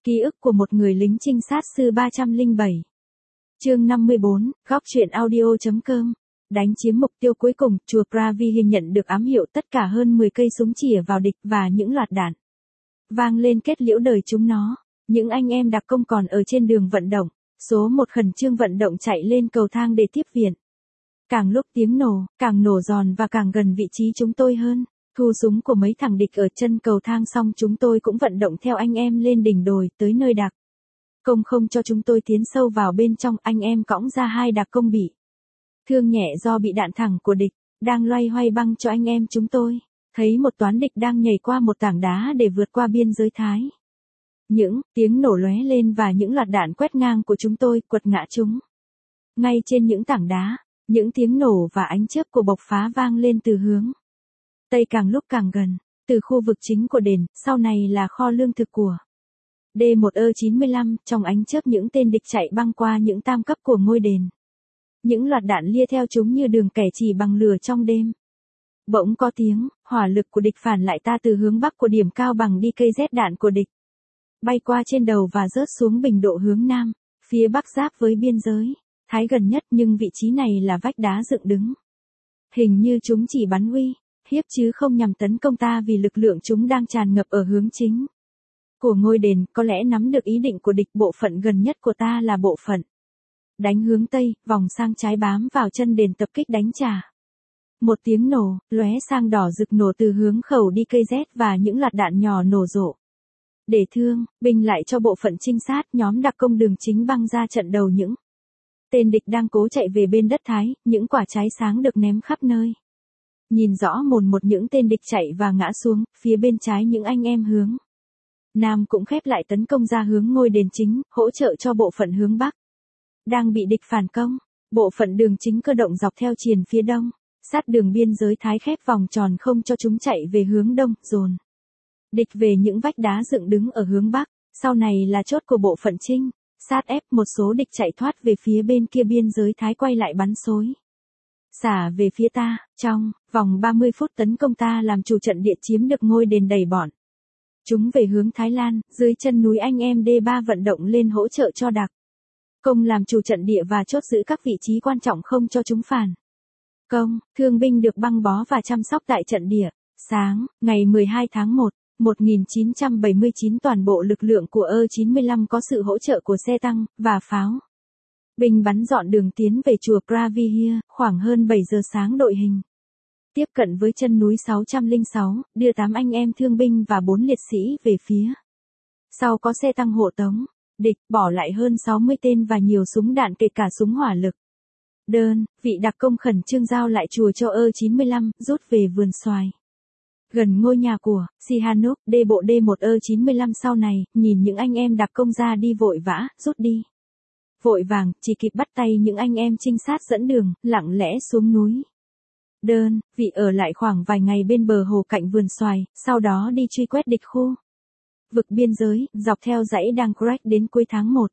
Ký ức của một người lính trinh sát sư 307. Chương 54, góc truyện audio.com. Đánh chiếm mục tiêu cuối cùng, chùa Pravihin nhận được ám hiệu tất cả hơn 10 cây súng chĩa vào địch và những loạt đạn vang lên kết liễu đời chúng nó. Những anh em đặc công còn ở trên đường vận động, số 1 khẩn trương vận động chạy lên cầu thang để tiếp viện. Càng lúc tiếng nổ, càng nổ giòn và càng gần vị trí chúng tôi hơn. Thu súng của mấy thằng địch ở chân cầu thang xong chúng tôi cũng vận động theo anh em lên đỉnh đồi tới nơi đặc công không cho chúng tôi tiến sâu vào bên trong. Anh em cõng ra 2 đặc công bị thương nhẹ do bị đạn thẳng của địch, đang loay hoay băng cho anh em chúng tôi. Thấy một toán địch đang nhảy qua một tảng đá để vượt qua biên giới Thái. Những tiếng nổ lóe lên và những loạt đạn quét ngang của chúng tôi quật ngã chúng. Ngay trên những tảng đá, những tiếng nổ và ánh chớp của bộc phá vang lên từ hướng Tây càng lúc càng gần, từ khu vực chính của đền, sau này là kho lương thực của D1E95, trong ánh chớp những tên địch chạy băng qua những tam cấp của ngôi đền. Những loạt đạn lia theo chúng như đường kẻ chỉ bằng lửa trong đêm. Bỗng có tiếng, hỏa lực của địch phản lại ta từ hướng bắc của điểm cao bằng đi cây Z đạn của địch. Bay qua trên đầu và rớt xuống bình độ hướng nam, phía bắc giáp với biên giới, Thái gần nhất nhưng vị trí này là vách đá dựng đứng. Hình như chúng chỉ bắn uy hiếp chứ không nhằm tấn công ta vì lực lượng chúng đang tràn ngập ở hướng chính của ngôi đền. Có lẽ nắm được ý định của địch. Bộ phận gần nhất của ta là bộ phận đánh hướng Tây, vòng sang trái bám vào chân đền tập kích đánh trả. Một tiếng nổ, lóe sang đỏ rực nổ từ hướng khẩu đi cây Z và những loạt đạn nhỏ nổ rộ. Để thương, binh lại cho bộ phận trinh sát, nhóm đặc công đường chính băng ra trận đầu những tên địch đang cố chạy về bên đất Thái. Những quả trái sáng được ném khắp nơi. Nhìn rõ mồn một những tên địch chạy và ngã xuống, phía bên trái những anh em hướng Nam cũng khép lại tấn công ra hướng ngôi đền chính, hỗ trợ cho bộ phận hướng Bắc đang bị địch phản công. Bộ phận đường chính cơ động dọc theo triền phía đông, sát đường biên giới Thái khép vòng tròn không cho chúng chạy về hướng đông, dồn địch về những vách đá dựng đứng ở hướng Bắc. Sau này là chốt của bộ phận trinh sát ép một số địch chạy thoát về phía bên kia biên giới Thái quay lại bắn xối xả về phía ta. Trong vòng 30 phút tấn công ta làm chủ trận địa chiếm được ngôi đền, đẩy bọn chúng về hướng Thái Lan. Dưới chân núi anh em D3 vận động lên hỗ trợ cho đặc công làm chủ trận địa và chốt giữ các vị trí quan trọng không cho chúng phản công. Thương binh được băng bó và chăm sóc tại trận địa. Sáng ngày 12 tháng 1, 1979 toàn bộ lực lượng của E95 có sự hỗ trợ của xe tăng và pháo binh bắn dọn đường tiến về chùa Pravihir. Khoảng hơn 7 giờ sáng đội hình tiếp cận với chân núi 606, đưa 8 anh em thương binh và 4 liệt sĩ về phía sau có xe tăng hộ tống. Địch bỏ lại hơn 60 tên và nhiều súng đạn kể cả súng hỏa lực. Vị đặc công khẩn trương giao lại chùa cho E95, rút về vườn xoài gần ngôi nhà của Sihanouk. Bộ D1E95 sau này, nhìn những anh em đặc công ra đi vội vã, rút đi vội vàng, chỉ kịp bắt tay những anh em trinh sát dẫn đường, lặng lẽ xuống núi. Vị ở lại khoảng vài ngày bên bờ hồ cạnh vườn xoài, sau đó đi truy quét địch khu vực biên giới, dọc theo dãy Dankrek đến cuối tháng 1.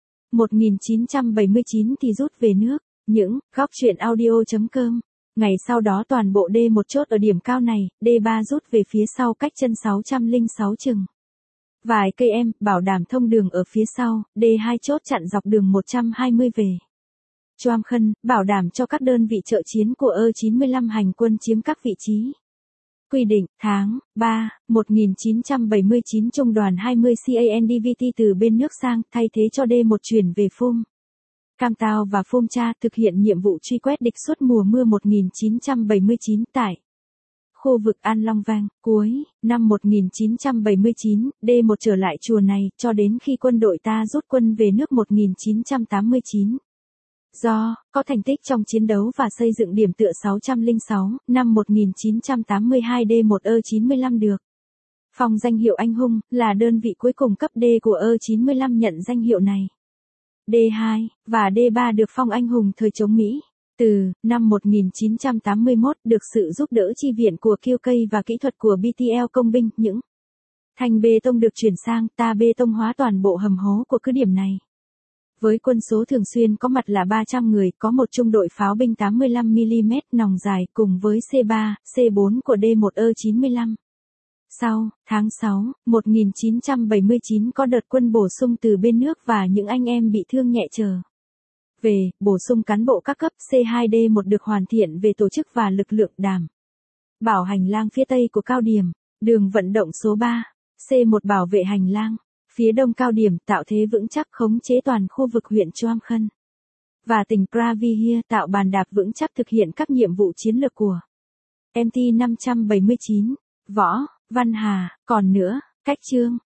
1979 thì rút về nước. Những góc truyện audio.com. Ngày sau đó toàn bộ D1 chốt ở điểm cao này, D3 rút về phía sau cách chân 606 chừng vài cây em, bảo đảm thông đường ở phía sau. D2 chốt chặn dọc đường 120 về Choam Khân, bảo đảm cho các đơn vị trợ chiến của E95 hành quân chiếm các vị trí quy định. Tháng 3, 1979 Trung đoàn 20 CANDVT từ bên nước sang, thay thế cho D1 chuyển về Phum Cam Tao và Phum Cha, thực hiện nhiệm vụ truy quét địch suốt mùa mưa 1979 tại khu vực An Long Vang. Cuối năm 1979, D1 trở lại chùa này, cho đến khi quân đội ta rút quân về nước 1989. Do có thành tích trong chiến đấu và xây dựng điểm tựa 606, năm 1982 D1E95 được phong danh hiệu anh hùng, là đơn vị cuối cùng cấp D của E95 nhận danh hiệu này. D2 và D3 được phong anh hùng thời chống Mỹ. Từ năm 1981 được sự giúp đỡ chi viện của QK và kỹ thuật của BTL công binh, những thanh bê tông được chuyển sang, ta bê tông hóa toàn bộ hầm hố của cứ điểm này. Với quân số thường xuyên có mặt là 300 người, có một trung đội pháo binh 85mm nòng dài cùng với C3, C4 của D1E95. Sau, tháng 6, 1979 có đợt quân bổ sung từ bên nước và những anh em bị thương nhẹ trở về, bổ sung cán bộ các cấp. C2D1 được hoàn thiện về tổ chức và lực lượng đảm bảo hành lang phía tây của cao điểm, đường vận động số 3. C1 bảo vệ hành lang phía đông cao điểm, tạo thế vững chắc khống chế toàn khu vực huyện Choam Khân và tỉnh Pravihia, tạo bàn đạp vững chắc thực hiện các nhiệm vụ chiến lược của MT 579. Võ Văn Hà. Còn nữa, cách chương